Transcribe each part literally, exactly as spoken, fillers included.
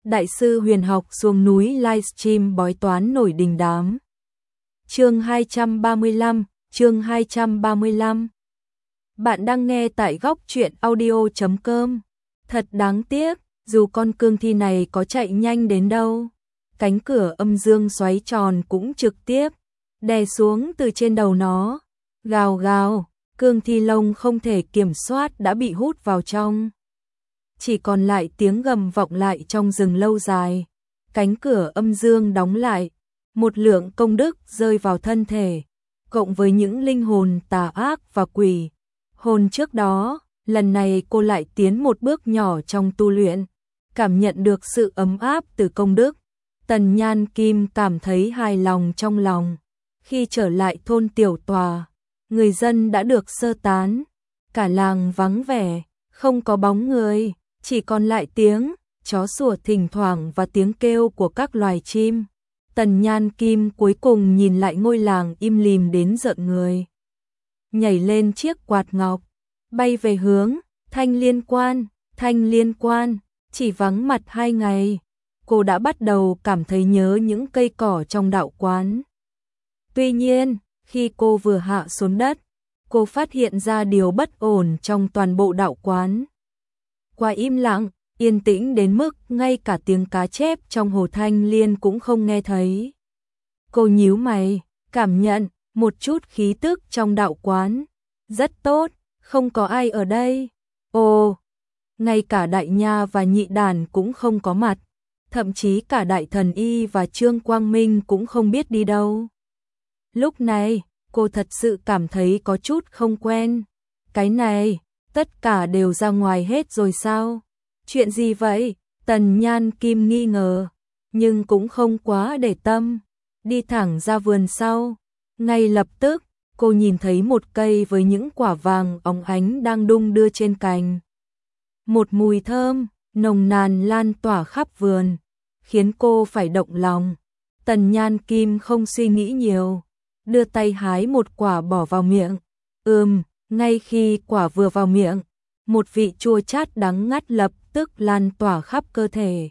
Đại sư huyền học xuống núi livestream bói toán nổi đình đám. Chương hai trăm ba mươi lăm, chương hai trăm ba mươi lăm. Bạn đang nghe tại góc truyện audio chấm com. Thật đáng tiếc, dù con cương thi này có chạy nhanh đến đâu, cánh cửa âm dương xoáy tròn cũng trực tiếp đè xuống từ trên đầu nó. Gào gào, cương thi lông không thể kiểm soát đã bị hút vào trong. Chỉ còn lại tiếng gầm vọng lại trong rừng lâu dài. Cánh cửa âm dương đóng lại, một lượng công đức rơi vào thân thể, cộng với những linh hồn tà ác và quỷ hồn trước đó, lần này cô lại tiến một bước nhỏ trong tu luyện, cảm nhận được sự ấm áp từ công đức. Tần Nhan Kim cảm thấy hài lòng trong lòng. Khi trở lại thôn tiểu tòa, người dân đã được sơ tán, cả làng vắng vẻ, không có bóng người, chỉ còn lại tiếng chó sủa thỉnh thoảng và tiếng kêu của các loài chim. Tần Nhan Kim cuối cùng nhìn lại ngôi làng im lìm đến rợn người. Nhảy lên chiếc quạt ngọc, bay về hướng Thanh Liên Quan. Thanh Liên Quan, chỉ vắng mặt hai ngày, cô đã bắt đầu cảm thấy nhớ những cây cỏ trong đạo quán. Tuy nhiên, khi cô vừa hạ xuống đất, cô phát hiện ra điều bất ổn trong toàn bộ đạo quán. Quá im lặng, yên tĩnh đến mức ngay cả tiếng cá chép trong hồ Thanh Liên cũng không nghe thấy. Cô nhíu mày, cảm nhận một chút khí tức trong đạo quán. Rất tốt, không có ai ở đây. Ồ, ngay cả đại nha và nhị đàn cũng không có mặt. Thậm chí cả đại thần y và Trương Quang Minh cũng không biết đi đâu. Lúc này, cô thật sự cảm thấy có chút không quen. Cái này, tất cả đều ra ngoài hết rồi sao? Chuyện gì vậy? Tần Nhan Kim nghi ngờ, nhưng cũng không quá để tâm. Đi thẳng ra vườn sau. Ngay lập tức, cô nhìn thấy một cây với những quả vàng óng ánh đang đung đưa trên cành. Một mùi thơm, nồng nàn lan tỏa khắp vườn, khiến cô phải động lòng. Tần Nhan Kim không suy nghĩ nhiều, đưa tay hái một quả bỏ vào miệng. Ừm, ngay khi quả vừa vào miệng, một vị chua chát đắng ngắt lập tức lan tỏa khắp cơ thể.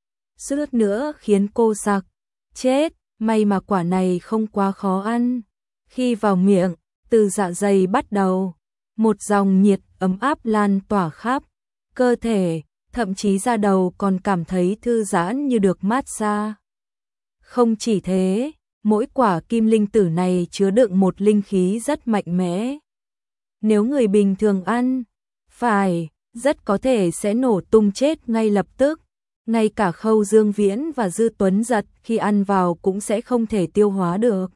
Suýt nữa khiến cô sặc. Chết, may mà quả này không quá khó ăn. Khi vào miệng, từ dạ dày bắt đầu, một dòng nhiệt ấm áp lan tỏa khắp cơ thể, thậm chí da đầu còn cảm thấy thư giãn như được mát xa. Không chỉ thế, mỗi quả kim linh tử này chứa đựng một linh khí rất mạnh mẽ. Nếu người bình thường ăn, phải, rất có thể sẽ nổ tung chết ngay lập tức. Ngay cả Khâu Dương Viễn và Dư Tuấn Giật khi ăn vào cũng sẽ không thể tiêu hóa được.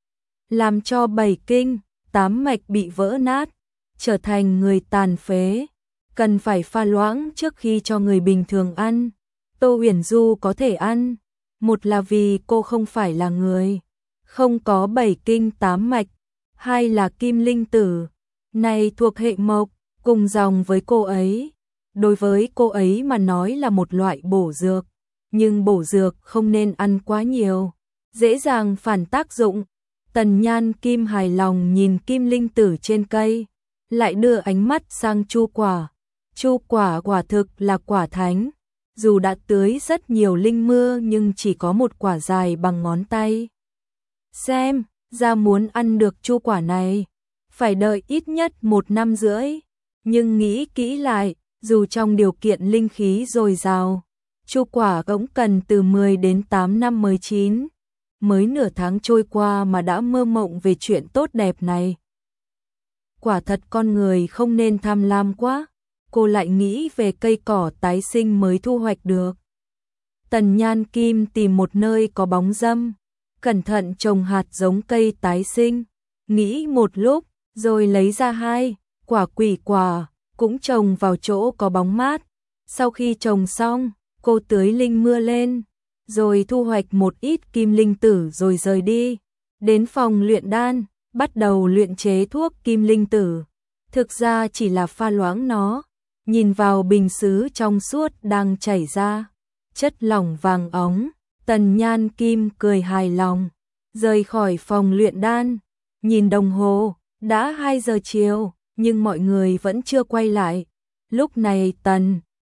Làm cho bảy kinh, tám mạch bị vỡ nát, trở thành người tàn phế. Cần phải pha loãng trước khi cho người bình thường ăn. Tô Huyền Du có thể ăn, một là vì cô không phải là người không có bảy kinh tám mạch, hai là kim linh tử này thuộc hệ mộc, cùng dòng với cô ấy. Đối với cô ấy mà nói là một loại bổ dược, nhưng bổ dược không nên ăn quá nhiều, dễ dàng phản tác dụng. Tần Nhan Kim hài lòng nhìn kim linh tử trên cây, lại đưa ánh mắt sang chu quả. Chu quả quả thực là quả thánh, dù đã tưới rất nhiều linh mưa nhưng chỉ có một quả dài bằng ngón tay. Xem, ra muốn ăn được chu quả này, phải đợi ít nhất một năm rưỡi. Nhưng nghĩ kỹ lại, dù trong điều kiện linh khí dồi dào, chu quả cũng cần từ mười đến tám năm mới chín. Mới nửa tháng trôi qua mà đã mơ mộng về chuyện tốt đẹp này. Quả thật con người không nên tham lam quá. Cô lại nghĩ về cây cỏ tái sinh mới thu hoạch được. Tần Nhan Kim tìm một nơi có bóng râm, cẩn thận trồng hạt giống cây tái sinh. Nghĩ một lúc, rồi lấy ra hai quả quỷ quả, cũng trồng vào chỗ có bóng mát. Sau khi trồng xong, cô tưới linh mưa lên, rồi thu hoạch một ít kim linh tử rồi rời đi. Đến phòng luyện đan, bắt đầu luyện chế thuốc kim linh tử. Thực ra chỉ là pha loãng nó. Nhìn vào bình sứ trong suốt đang chảy ra chất lỏng vàng óng, Tần Nhan Kim cười hài lòng, rời khỏi phòng luyện đan. Nhìn đồng hồ, đã hai giờ chiều, nhưng mọi người vẫn chưa quay lại. Lúc này Tần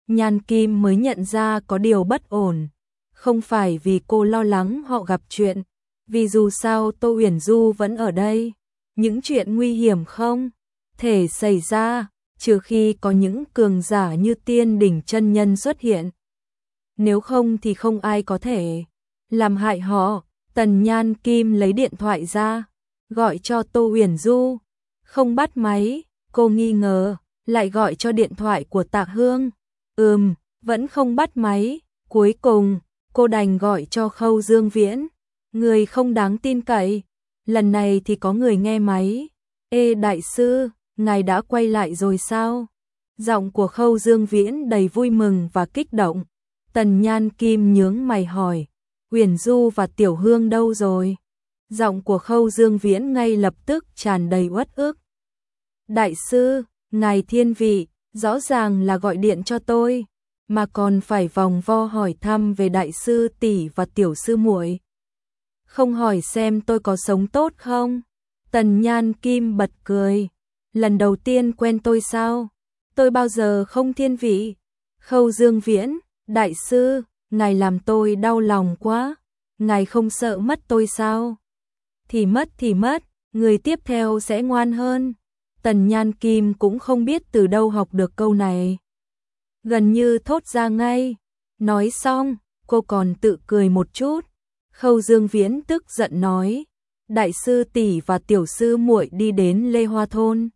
Nhan Kim mới nhận ra có điều bất ổn. Không phải vì cô lo lắng họ gặp chuyện, vì dù sao Tô Uyển Du vẫn ở đây. Những chuyện nguy hiểm không thể xảy ra, trừ khi có những cường giả như Tiên Đỉnh chân nhân xuất hiện. Nếu không thì không ai có thể làm hại họ. Tần Nhan Kim lấy điện thoại ra, gọi cho Tô Uyển Du. Không bắt máy, cô nghi ngờ, lại gọi cho điện thoại của Tạ Hương. Ừm, vẫn không bắt máy. Cuối cùng, cô đành gọi cho Khâu Dương Viễn. Người không đáng tin cậy. Lần này thì có người nghe máy. Ê đại sư, ngài đã quay lại rồi sao? Giọng của Khâu Dương Viễn đầy vui mừng và kích động. Tần Nhan Kim nhướng mày hỏi, Uyển Du và Tiểu Hương đâu rồi? Giọng của Khâu Dương Viễn ngay lập tức tràn đầy uất ức. Đại sư, ngài thiên vị, rõ ràng là gọi điện cho tôi, mà còn phải vòng vo hỏi thăm về đại sư tỷ và tiểu sư muội. Không hỏi xem tôi có sống tốt không? Tần Nhan Kim bật cười. Lần đầu tiên quen tôi sao? Tôi bao giờ không thiên vị. Khâu Dương Viễn, đại sư, ngài làm tôi đau lòng quá. Ngài không sợ mất tôi sao? Thì mất thì mất, người tiếp theo sẽ ngoan hơn. Tần Nhan Kim cũng không biết từ đâu học được câu này. Gần như thốt ra ngay. Nói xong, cô còn tự cười một chút. Khâu Dương Viễn tức giận nói, đại sư tỷ và tiểu sư muội đi đến Lê Hoa thôn.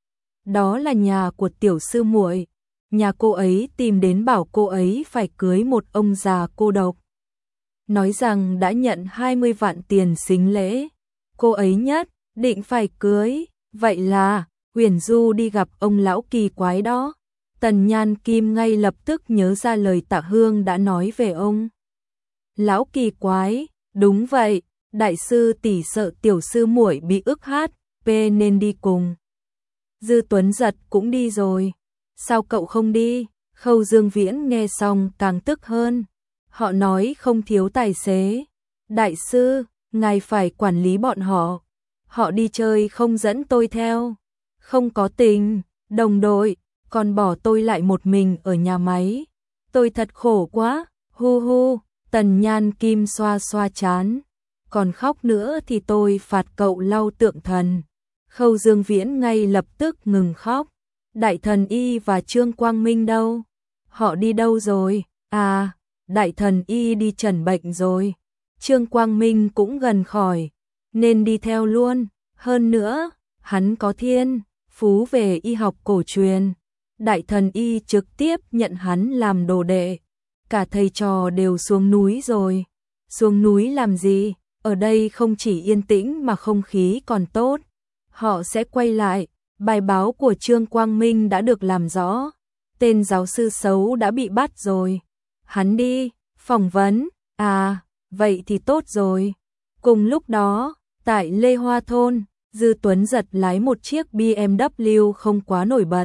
Đó là nhà của tiểu sư muội, nhà cô ấy tìm đến bảo cô ấy phải cưới một ông già cô độc. Nói rằng đã nhận hai mươi vạn tiền sính lễ, cô ấy nhất định phải cưới, vậy là Uyển Du đi gặp ông lão kỳ quái đó. Tần Nhan Kim ngay lập tức nhớ ra lời Tạ Hương đã nói về ông lão kỳ quái. Đúng vậy, đại sư tỷ sợ tiểu sư muội bị ức hát, p nên đi cùng. Dư Tuấn Giật cũng đi rồi. Sao cậu không đi? Khâu Dương Viễn nghe xong càng tức hơn. Họ nói không thiếu tài xế. Đại sư, ngài phải quản lý bọn họ. Họ đi chơi không dẫn tôi theo. Không có tình, đồng đội, còn bỏ tôi lại một mình ở nhà máy. Tôi thật khổ quá, hu hu. Tần Nhan Kim xoa xoa chán. Còn khóc nữa thì tôi phạt cậu lau tượng thần. Khâu Dương Viễn ngay lập tức ngừng khóc. Đại thần Y và Trương Quang Minh đâu? Họ đi đâu rồi? À, đại thần Y đi trần bệnh rồi. Trương Quang Minh cũng gần khỏi, nên đi theo luôn. Hơn nữa, hắn có thiên phú về y học cổ truyền. Đại thần Y trực tiếp nhận hắn làm đồ đệ. Cả thầy trò đều xuống núi rồi. Xuống núi làm gì? Ở đây không chỉ yên tĩnh mà không khí còn tốt. Họ sẽ quay lại. Bài báo của Trương Quang Minh đã được làm rõ. Tên giáo sư xấu đã bị bắt rồi. Hắn đi phỏng vấn. À, vậy thì tốt rồi. Cùng lúc đó, tại Lê Hoa thôn, Dư Tuấn Giật lái một chiếc bê em vê không quá nổi bật.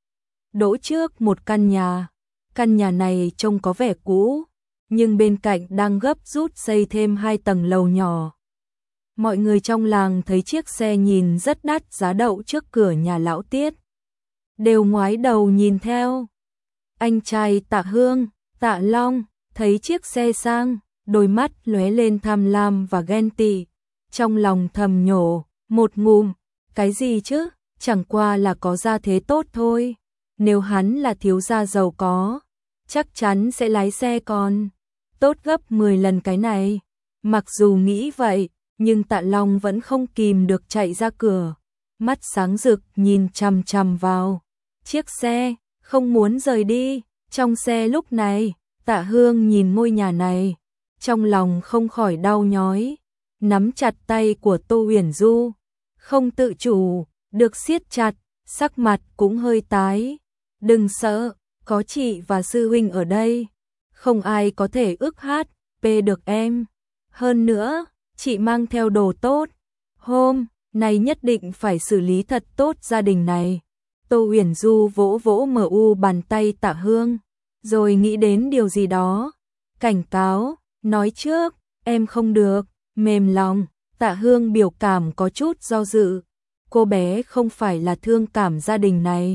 Đỗ trước một căn nhà. Căn nhà này trông có vẻ cũ, nhưng bên cạnh đang gấp rút xây thêm hai tầng lầu nhỏ. Mọi người trong làng thấy chiếc xe nhìn rất đắt giá đậu trước cửa nhà lão Tiết, đều ngoái đầu nhìn theo. Anh trai Tạ Hương, Tạ Long, thấy chiếc xe sang, đôi mắt lóe lên tham lam và ghen tị. Trong lòng thầm nhổ, một ngụm, cái gì chứ, chẳng qua là có gia thế tốt thôi. Nếu hắn là thiếu gia giàu có, chắc chắn sẽ lái xe còn tốt gấp mười lần cái này. Mặc dù nghĩ vậy, nhưng Tạ Long vẫn không kìm được chạy ra cửa, mắt sáng rực nhìn chằm chằm vào chiếc xe, không muốn rời đi. Trong xe lúc này, Tạ Hương nhìn ngôi nhà này, trong lòng không khỏi đau nhói, nắm chặt tay của Tô Uyển Du, không tự chủ được siết chặt, sắc mặt cũng hơi tái. Đừng sợ, có chị và sư huynh ở đây, không ai có thể ức hát pê được em. Hơn nữa, chị mang theo đồ tốt, hôm nay nhất định phải xử lý thật tốt gia đình này. Tô Uyển Du vỗ vỗ mờ u bàn tay Tạ Hương, rồi nghĩ đến điều gì đó, cảnh cáo, nói trước, em không được mềm lòng. Tạ Hương biểu cảm có chút do dự, cô bé không phải là thương cảm gia đình này,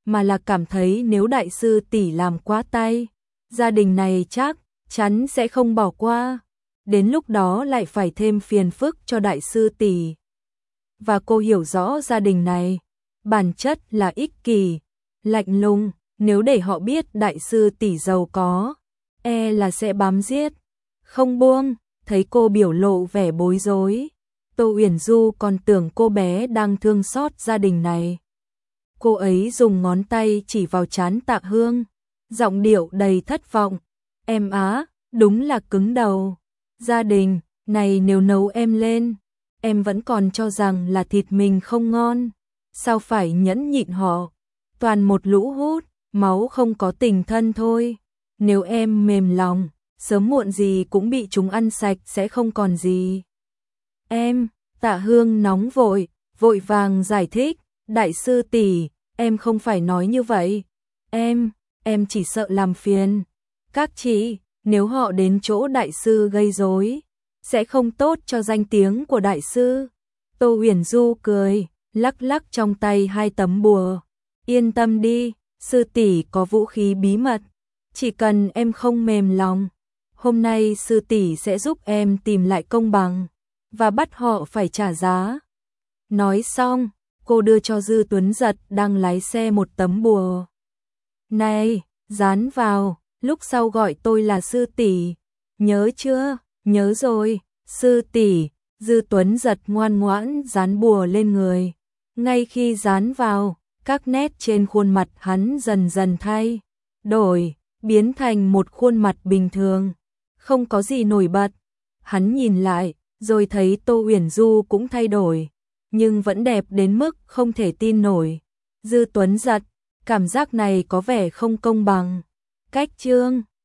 mà là cảm thấy nếu đại sư tỷ làm quá tay, gia đình này chắc chắn sẽ không bỏ qua. Đến lúc đó lại phải thêm phiền phức cho đại sư tỷ. Và cô hiểu rõ gia đình này, bản chất là ích kỷ, lạnh lùng, nếu để họ biết đại sư tỷ giàu có, e là sẽ bám giết, không buông. Thấy cô biểu lộ vẻ bối rối, Tô Uyển Du còn tưởng cô bé đang thương xót gia đình này. Cô ấy dùng ngón tay chỉ vào trán Tạ Hương, giọng điệu đầy thất vọng. Em á, đúng là cứng đầu. Gia đình này nếu nấu em lên, em vẫn còn cho rằng là thịt mình không ngon. Sao phải nhẫn nhịn họ? Toàn một lũ hút, máu không có tình thân thôi. Nếu em mềm lòng, sớm muộn gì cũng bị chúng ăn sạch sẽ không còn gì. Em, Tạ Hương nóng vội, vội vàng giải thích. Đại sư tỷ, em không phải nói như vậy. Em, em chỉ sợ làm phiền các chị, nếu họ đến chỗ đại sư gây rối, sẽ không tốt cho danh tiếng của đại sư. Tô Uyển Du cười, lắc lắc trong tay hai tấm bùa. Yên tâm đi, sư tỷ có vũ khí bí mật, chỉ cần em không mềm lòng, hôm nay sư tỷ sẽ giúp em tìm lại công bằng và bắt họ phải trả giá. Nói xong, cô đưa cho Dư Tuấn Giật đang lái xe một tấm bùa. Này, dán vào, lúc sau gọi tôi là sư tỷ, nhớ chưa? Nhớ rồi, sư tỷ. Dư Tuấn Giật ngoan ngoãn dán bùa lên người. Ngay khi dán vào, các nét trên khuôn mặt hắn dần dần thay đổi, biến thành một khuôn mặt bình thường, không có gì nổi bật. Hắn nhìn lại, rồi thấy Tô Uyển Du cũng thay đổi, nhưng vẫn đẹp đến mức không thể tin nổi. Dư Tuấn Giật, cảm giác này có vẻ không công bằng. Cách chương